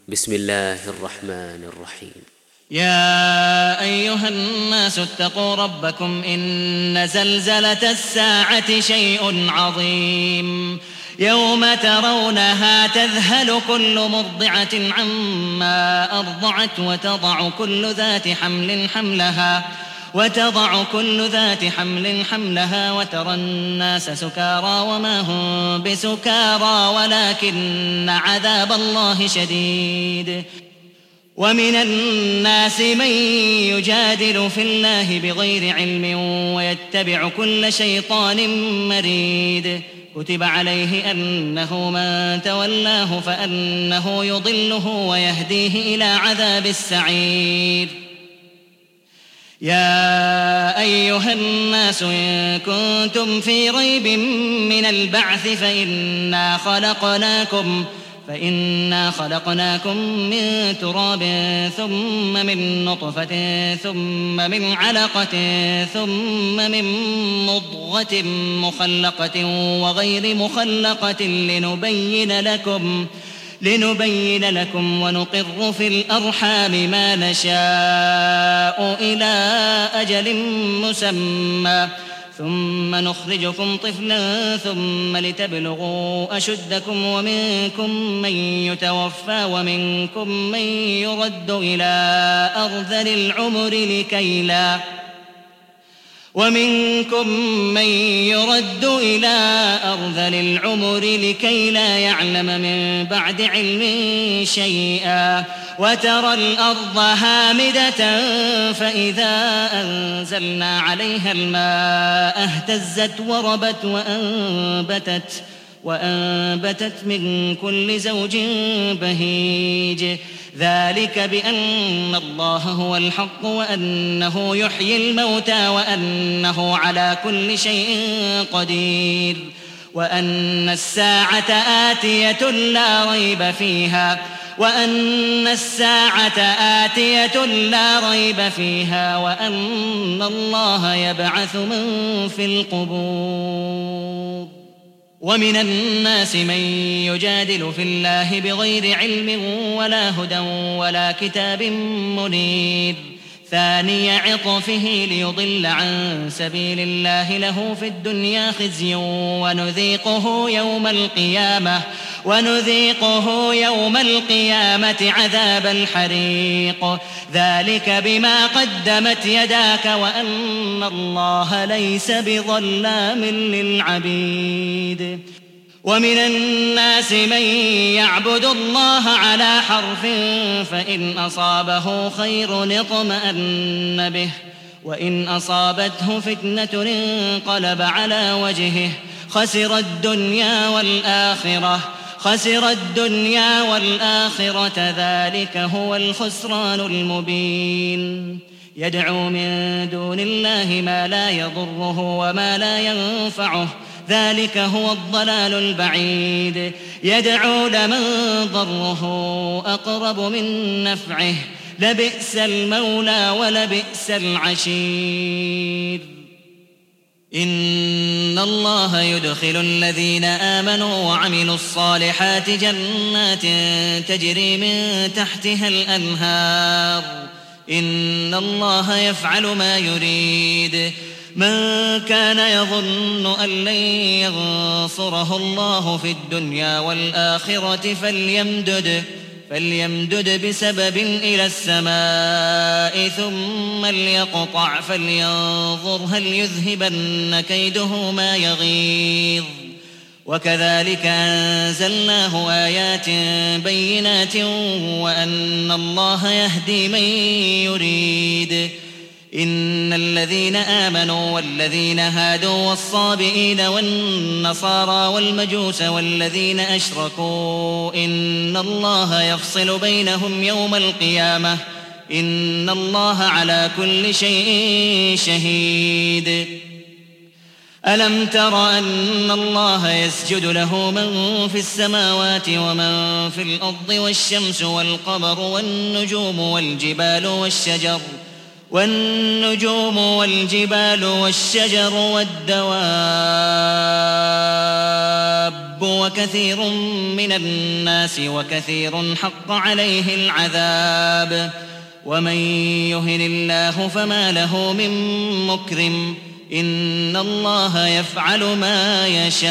بسم الله الرحمن الرحيم. يا أيها الناس اتقوا ربكم إن زلزلة الساعة شيء عظيم يوم ترونها تذهل كل مرضعة عما أرضعت وتضع كل ذات حمل حملها وترى الناس سكارى وما هم بسكارى ولكن عذاب الله شديد. ومن الناس من يجادل في الله بغير علم ويتبع كل شيطان مريد كتب عليه أنه من تولاه فأنه يضله ويهديه إلى عذاب السعير. يا أيها الناس إن كنتم في ريب من البعث فإنا خلقناكم من تراب ثم من نطفة ثم من علقة ثم من مضغة مخلقة وغير مخلقة لنبين لكم ونقر في الأرحام ما نشاء إلى أجل مسمى ثم نخرجكم طفلا ثم لتبلغوا أشدكم ومنكم من يتوفى ومنكم من يرد إلى أرذل العمر لكي لا يعلم من بعد علم شيئا وترى الأرض هامدة فإذا أنزلنا عليها الماء اهتزت وربت وأنبتت من كل زوج بهيج ذلك بأن الله هو الحق وأنه يحيي الموتى وأنه على كل شيء قدير وأن الساعة آتية لا ريب فيها وأن الله يبعث من في القبور. ومن الناس من يجادل في الله بغير علم ولا هدى ولا كتاب منير ثاني عطفه ليضل عن سبيل الله له في الدنيا خزي ونذيقه يوم القيامة عذاب الحريق ذلك بما قدمت يداك وأن الله ليس بظلام للعبيد. ومن الناس من يعبد الله على حرف فإن أصابه خير اطمأن به وإن أصابته فتنة انقلب على وجهه خسر الدنيا والآخرة ذلك هو الخسران المبين. يدعو من دون الله ما لا يضره وما لا ينفعه ذلك هو الضلال البعيد. يدعو لمن ضره أقرب من نفعه لبئس المولى ولبئس العشير. إن الله يدخل الذين آمنوا وعملوا الصالحات جنات تجري من تحتها الأنهار إن الله يفعل ما يريد. من كان يظن أن لن ينصره الله في الدنيا والآخرة فليمدد بسبب إلى السماء ثم ليقطع فلينظر هل يذهبن كيده ما يغيظ. وكذلك أنزلناه آيات بينات وأن الله يهدي من يريد. إن الذين آمنوا والذين هادوا والصابئين والنصارى والمجوس والذين أشركوا إن الله يفصل بينهم يوم القيامة إن الله على كل شيء شهيد. ألم تر أن الله يسجد له من في السماوات ومن في الأرض والشمس والقمر والنجوم والجبال والشجر والدواب وكثير من الناس وكثير حق عليه العذاب ومن يهن الله فما له من مكرم إن الله يفعل ما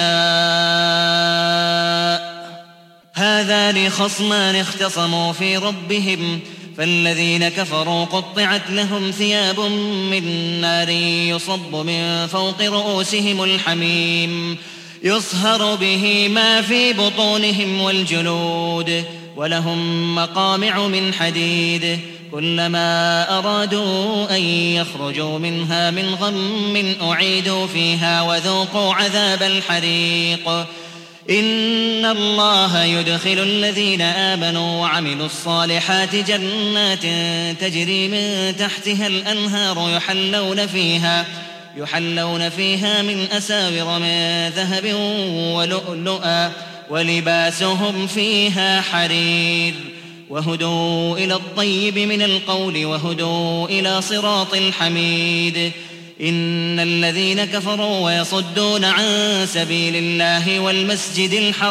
يشاء. هذان خصمان اختصموا في ربهم فالذين كفروا قطعت لهم ثياب من نار يصب من فوق رؤوسهم الحميم يصهر به ما في بطونهم والجلود ولهم مقامع من حديد كلما أرادوا أن يخرجوا منها من غم أعيدوا فيها وذوقوا عذاب الحريق. إن الله يدخل الذين آمنوا وعملوا الصالحات جنات تجري من تحتها الأنهار يحلون فيها من أساور من ذهب ولؤلؤا ولباسهم فيها حرير وهدوا إلى الطيب من القول وهدوا إلى صراط الحميد. إن الذين كفروا ويصدون عن سبيل الله والمسجد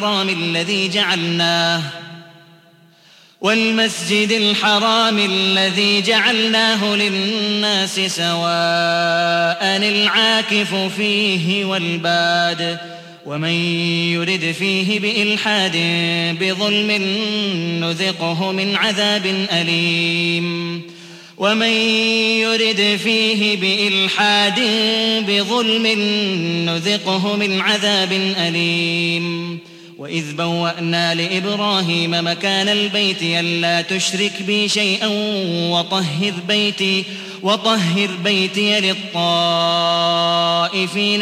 الحرام الذي جعلناه للناس سواء العاكف فيه والباد ومن يرد فيه بإلحاد بظلم نذقه من عذاب أليم. ومن يرد فيه بإلحاد بظلم نذقه من عذاب أليم. وإذ بوأنا لإبراهيم مكان البيت ألا تشرك بي شيئا وطهر بيتي للطائفين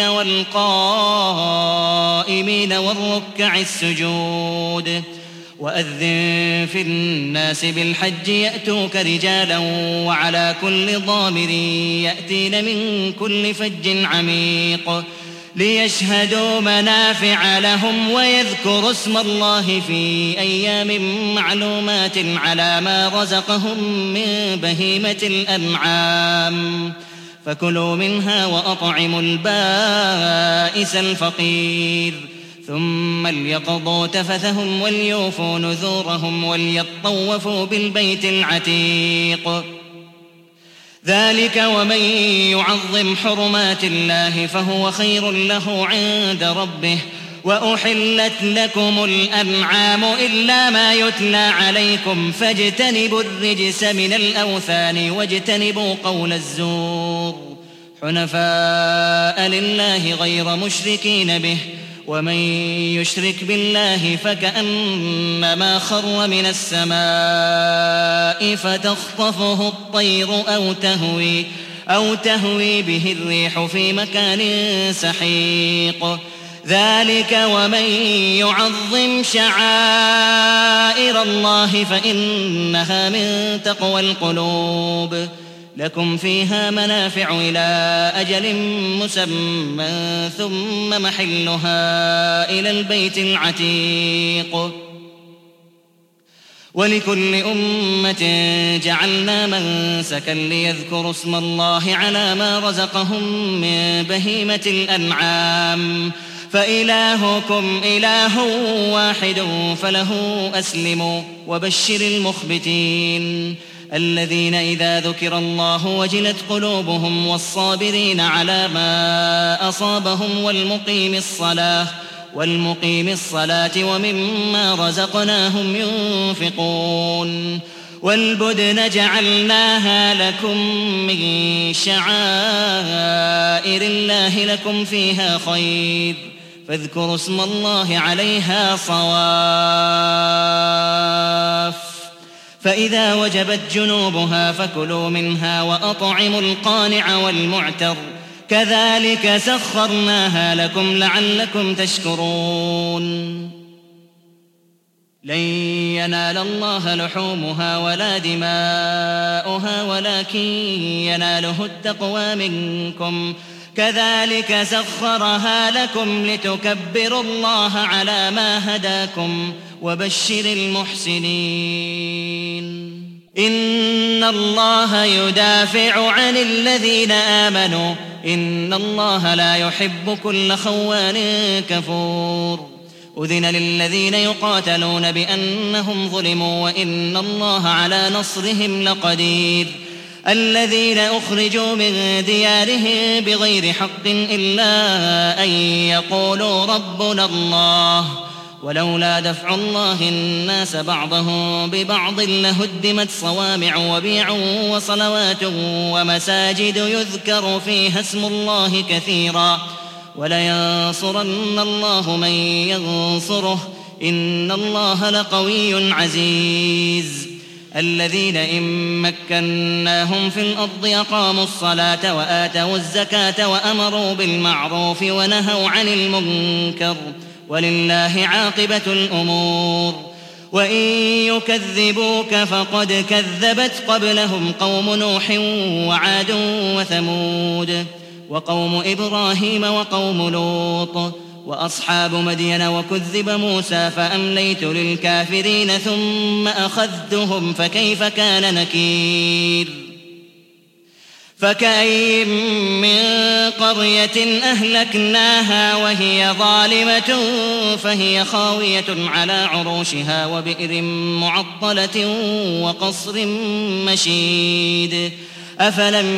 والقائمين والركع السجود. وأذن في الناس بالحج يأتوك رجالا وعلى كل ضامر يأتين من كل فج عميق ليشهدوا منافع لهم ويذكروا اسم الله في أيام معلومات على ما رزقهم من بهيمة الأنعام فكلوا منها وأطعموا البائس الفقير ثم ليقضوا تفثهم وليوفوا نذورهم وليطوفوا بالبيت العتيق. ذلك ومن يعظم حرمات الله فهو خير له عند ربه. وأحلت لكم الأنعام إلا ما يتلى عليكم فاجتنبوا الرجس من الأوثان واجتنبوا قول الزور حنفاء لله غير مشركين به. ومن يشرك بالله فكأنما خر من السماء فتخطفه الطير أو تهوي به الريح في مكان سحيق. ذلك ومن يعظم شعائر الله فإنها من تقوى القلوب. لكم فيها منافع إلى أجل مسمى ثم محلها إلى البيت العتيق. ولكل أمة جعلنا منسكا ليذكروا اسم الله على ما رزقهم من بهيمة الأنعام فإلهكم إله واحد فله أسلموا. وبشر المخبتين الذين إذا ذكر الله وجلت قلوبهم والصابرين على ما أصابهم والمقيم الصلاة ومما رزقناهم ينفقون. والبدن جعلناها لكم من شعائر الله لكم فيها خير فاذكروا اسم الله عليها صواف. فإذا وجبت جنوبها فكلوا منها وأطعموا القانع والمعتر كذلك سخرناها لكم لعلكم تشكرون. لن ينال الله لحومها ولا دماؤها ولكن يناله التقوى منكم كذلك سخرها لكم لتكبروا الله على ما هداكم وبشر المحسنين. إن الله يدافع عن الذين آمنوا إن الله لا يحب كل خوان كفور. أذن للذين يقاتلون بأنهم ظلموا وإن الله على نصرهم لقدير الذين أخرجوا من ديارهم بغير حق إلا أن يقولوا ربنا الله ولولا دفع الله الناس بعضهم ببعض لهدمت صوامع وبيع وصلوات ومساجد يذكر فيها اسم الله كثيرا ولينصرن الله من ينصره إن الله لقوي عزيز الذين إن مكناهم في الأرض أقاموا الصلاة وآتوا الزكاة وأمروا بالمعروف ونهوا عن المنكر ولله عاقبة الأمور وإن يكذبوك فقد كذبت قبلهم قوم نوح وعاد وثمود وقوم إبراهيم وقوم لوط وأصحاب مدين وكذب موسى فأمليت للكافرين ثم أخذتهم فكيف كان نكير فكأين من قرية أهلكناها وهي ظالمة فهي خاوية على عروشها وبئر معطلة وقصر مشيد أفلم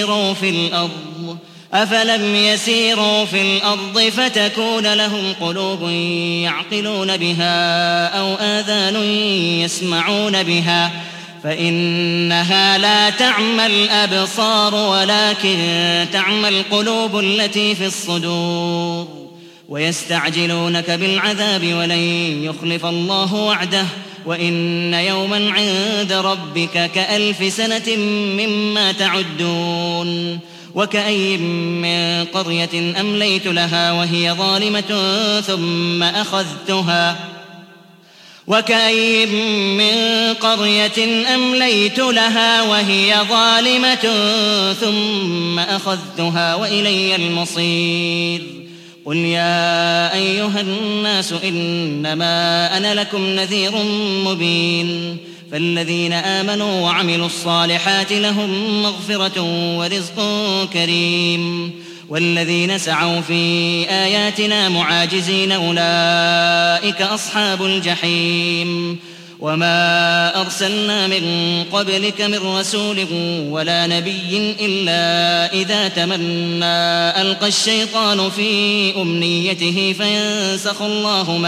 يسيروا في الأرض فتكون لهم قلوب يعقلون بها أو آذان يسمعون بها فإنها لا تعمى الأبصار ولكن تعمى القلوب التي في الصدور ويستعجلونك بالعذاب ولن يخلف الله وعده وإن يوما عند ربك كألف سنة مما تعدون وكأين من قرية أمليت لها وهي ظالمة ثم أخذتها وإلي المصير قل يا أيها الناس إنما أنا لكم نذير مبين فالذين آمنوا وعملوا الصالحات لهم مغفرة ورزق كريم والذين سعوا في آياتنا معاجزين أولئك أصحاب الجحيم وما أرسلنا من قبلك من رسول ولا نبي إلا إذا تمنى ألقى الشيطان في أمنيته فينسخ الله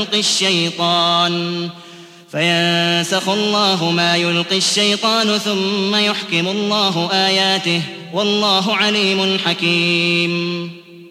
ما يلقي الشيطان ثم يحكم الله آياته والله عليم حكيم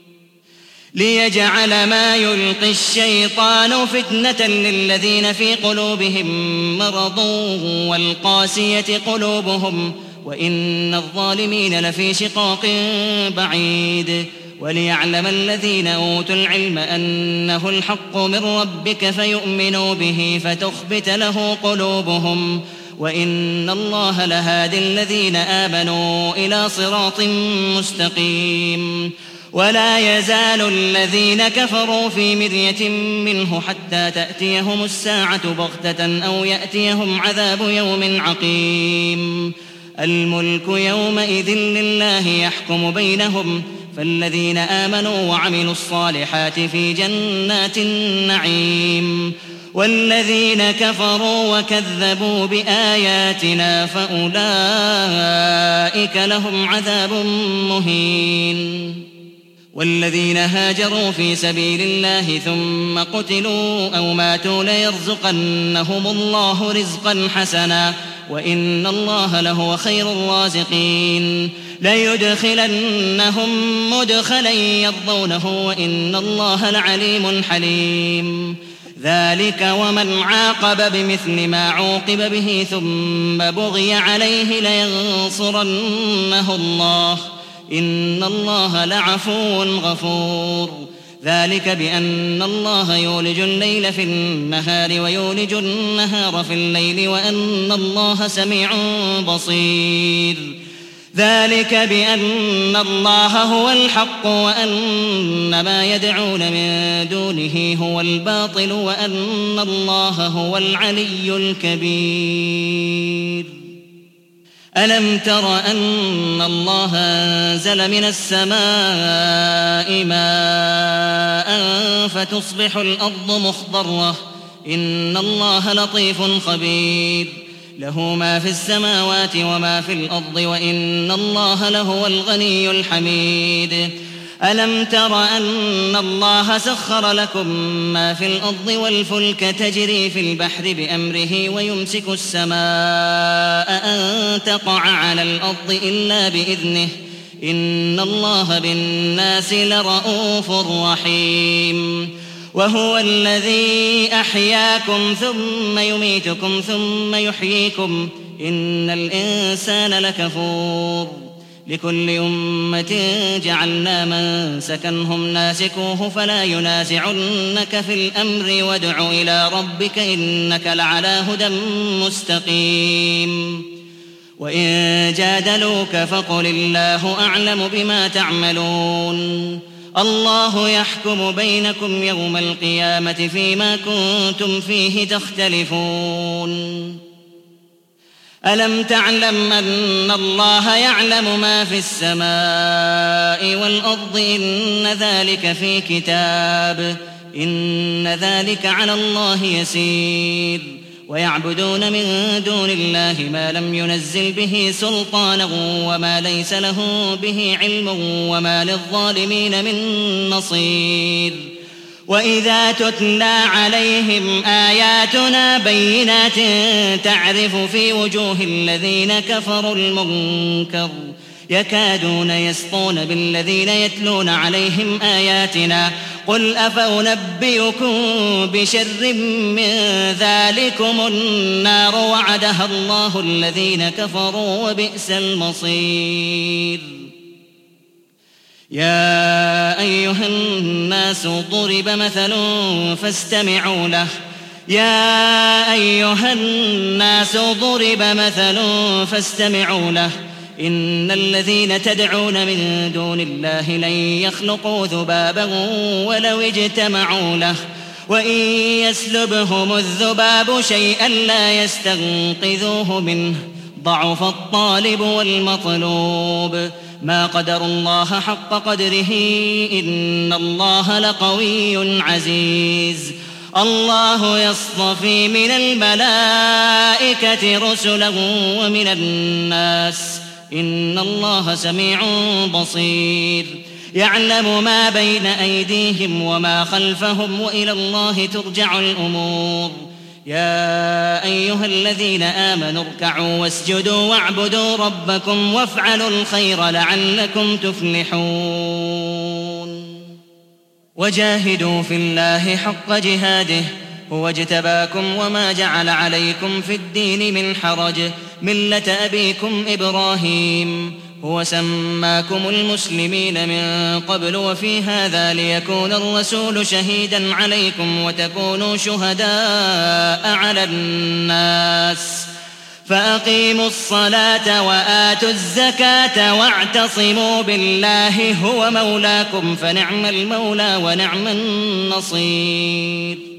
ليجعل ما يلقي الشيطان فتنة للذين في قلوبهم مرض والقاسية قلوبهم وإن الظالمين لفي شقاق بعيد وليعلم الذين أوتوا العلم أنه الحق من ربك فيؤمنوا به فتخبت له قلوبهم وإن الله لهادي الذين آمنوا إلى صراط مستقيم ولا يزال الذين كفروا في مرية منه حتى تأتيهم الساعة بغتة أو يأتيهم عذاب يوم عقيم الملك يومئذ لله يحكم بينهم فالذين آمنوا وعملوا الصالحات في جنات النعيم والذين كفروا وكذبوا بآياتنا فأولئك لهم عذاب مهين والذين هاجروا في سبيل الله ثم قتلوا أو ماتوا ليرزقنهم الله رزقا حسنا وإن الله لهو خير الرازقين ليدخلنهم مدخلا يرضونه وإن الله لعليم حليم ذلك ومن عاقب بمثل ما عوقب به ثم بغي عليه لينصرنه الله إن الله لعفو غفور ذلك بأن الله يولج الليل في النهار ويولج النهار في الليل وأن الله سميع بصير ذلك بأن الله هو الحق وأن ما يدعون من دونه هو الباطل وأن الله هو العلي الكبير ألم تر أن الله أنزل من السماء ماء فتصبح الأرض مخضرة إن الله لطيف خبير له ما في السماوات وما في الأرض وإن الله لهو الغني الحميد ألم تر أن الله سخر لكم ما في الأرض والفلك تجري في البحر بأمره ويمسك السماء أن تقع على الأرض إلا بإذنه إن الله بالناس لرءوف رحيم وهو الذي أحياكم ثم يميتكم ثم يحييكم إن الإنسان لكفور لكل أمة جعلنا منسكا هم ناسكوه فلا ينازعنك في الأمر وادع إلى ربك إنك لعلى هدى مستقيم وإن جادلوك فقل الله أعلم بما تعملون الله يحكم بينكم يوم القيامة فيما كنتم فيه تختلفون ألم تعلم أن الله يعلم ما في السماء والأرض إن ذلك في كتاب إن ذلك على الله يسير ويعبدون من دون الله ما لم ينزل به سلطانا وما ليس له به علم وما للظالمين من نصير وإذا تتلى عليهم آياتنا بينات تعرف في وجوه الذين كفروا المنكر يكادون يسطون بالذين يتلون عليهم آياتنا قل أفأنبئكم بشر من ذلكم النار وعدها الله الذين كفروا وبئس المصير يا أيها الناس ضرب مثل فاستمعوا له يا أيها الناس ضرب مثل فاستمعوا له إن الذين تدعون من دون الله لن يخلقوا ذبابا ولو اجتمعوا له وإن يسلبهم الذباب شيئا لا يستنقذوه منه ضعف الطالب والمطلوب ما قدروا الله حق قدره إن الله لقوي عزيز الله يصطفي من الملائكة رسلا ومن الناس إن الله سميع بصير يعلم ما بين أيديهم وما خلفهم وإلى الله ترجع الأمور يا أيها الذين آمنوا اركعوا واسجدوا واعبدوا ربكم وافعلوا الخير لعلكم تفلحون وجاهدوا في الله حق جهاده هو اجتباكم وما جعل عليكم في الدين من حرج ملة أبيكم إبراهيم هو سماكم المسلمين من قبل وفي هذا ليكون الرسول شهيدا عليكم وتكونوا شهداء على الناس فأقيموا الصلاة وآتوا الزكاة واعتصموا بالله هو مولاكم فنعم المولى ونعم النصير